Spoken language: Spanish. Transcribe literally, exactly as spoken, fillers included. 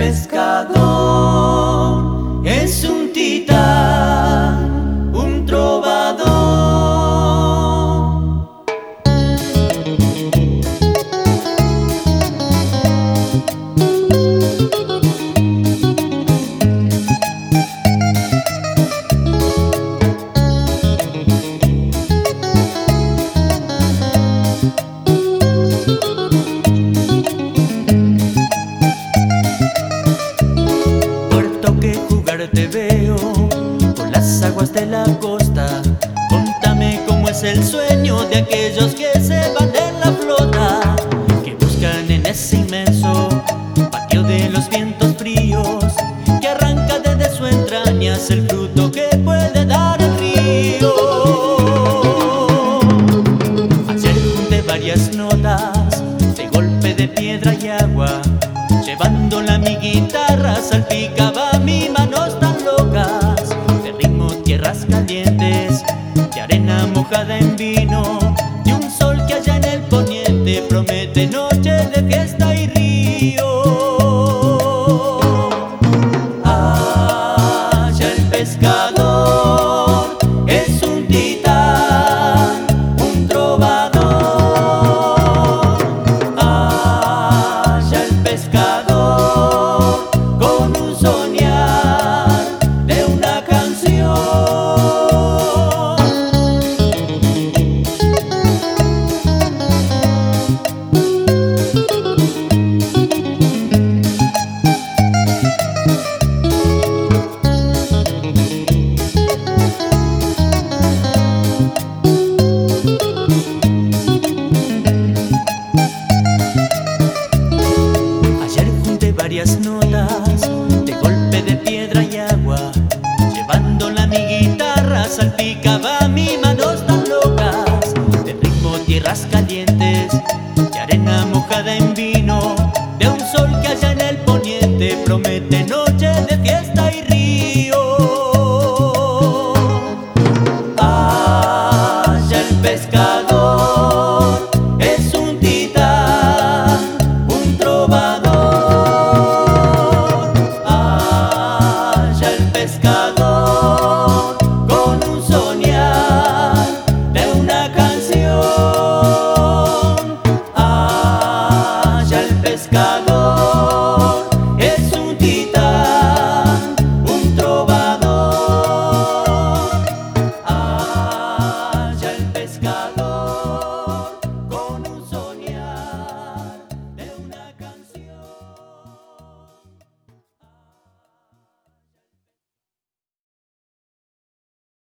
pescador es un titán, un trovador. Te veo por las aguas de la costa. Contame cómo es el sueño de aquellos que se van de la flota, que buscan en ese inmenso patio de los vientos fríos, que arranca desde sus entrañas el fruto que puede dar el río. Ayer junté varias notas de golpe de piedra y agua, llevándola mi guitarra salpicaba mi manos tan locas, de ritmo tierras calientes, de arena mojada en vino, de un sol que allá en el poniente promete noche de fiesta y río. Allá el pescador es un titán, un trovador. Allá el pescador con un soñar de una canción. Ayer junté varias notas de golpe de piedra y agua, llevándola mi guitarra salpicaba mis manos tan locas, de ritmo tierras calientes, de arena mojada en vino, de un sol que allá en el poniente promete noche de fiesta y río. Allá el pescador es un titán, un trovador. Allá el pescador con un soñar de una canción. Allá el pescador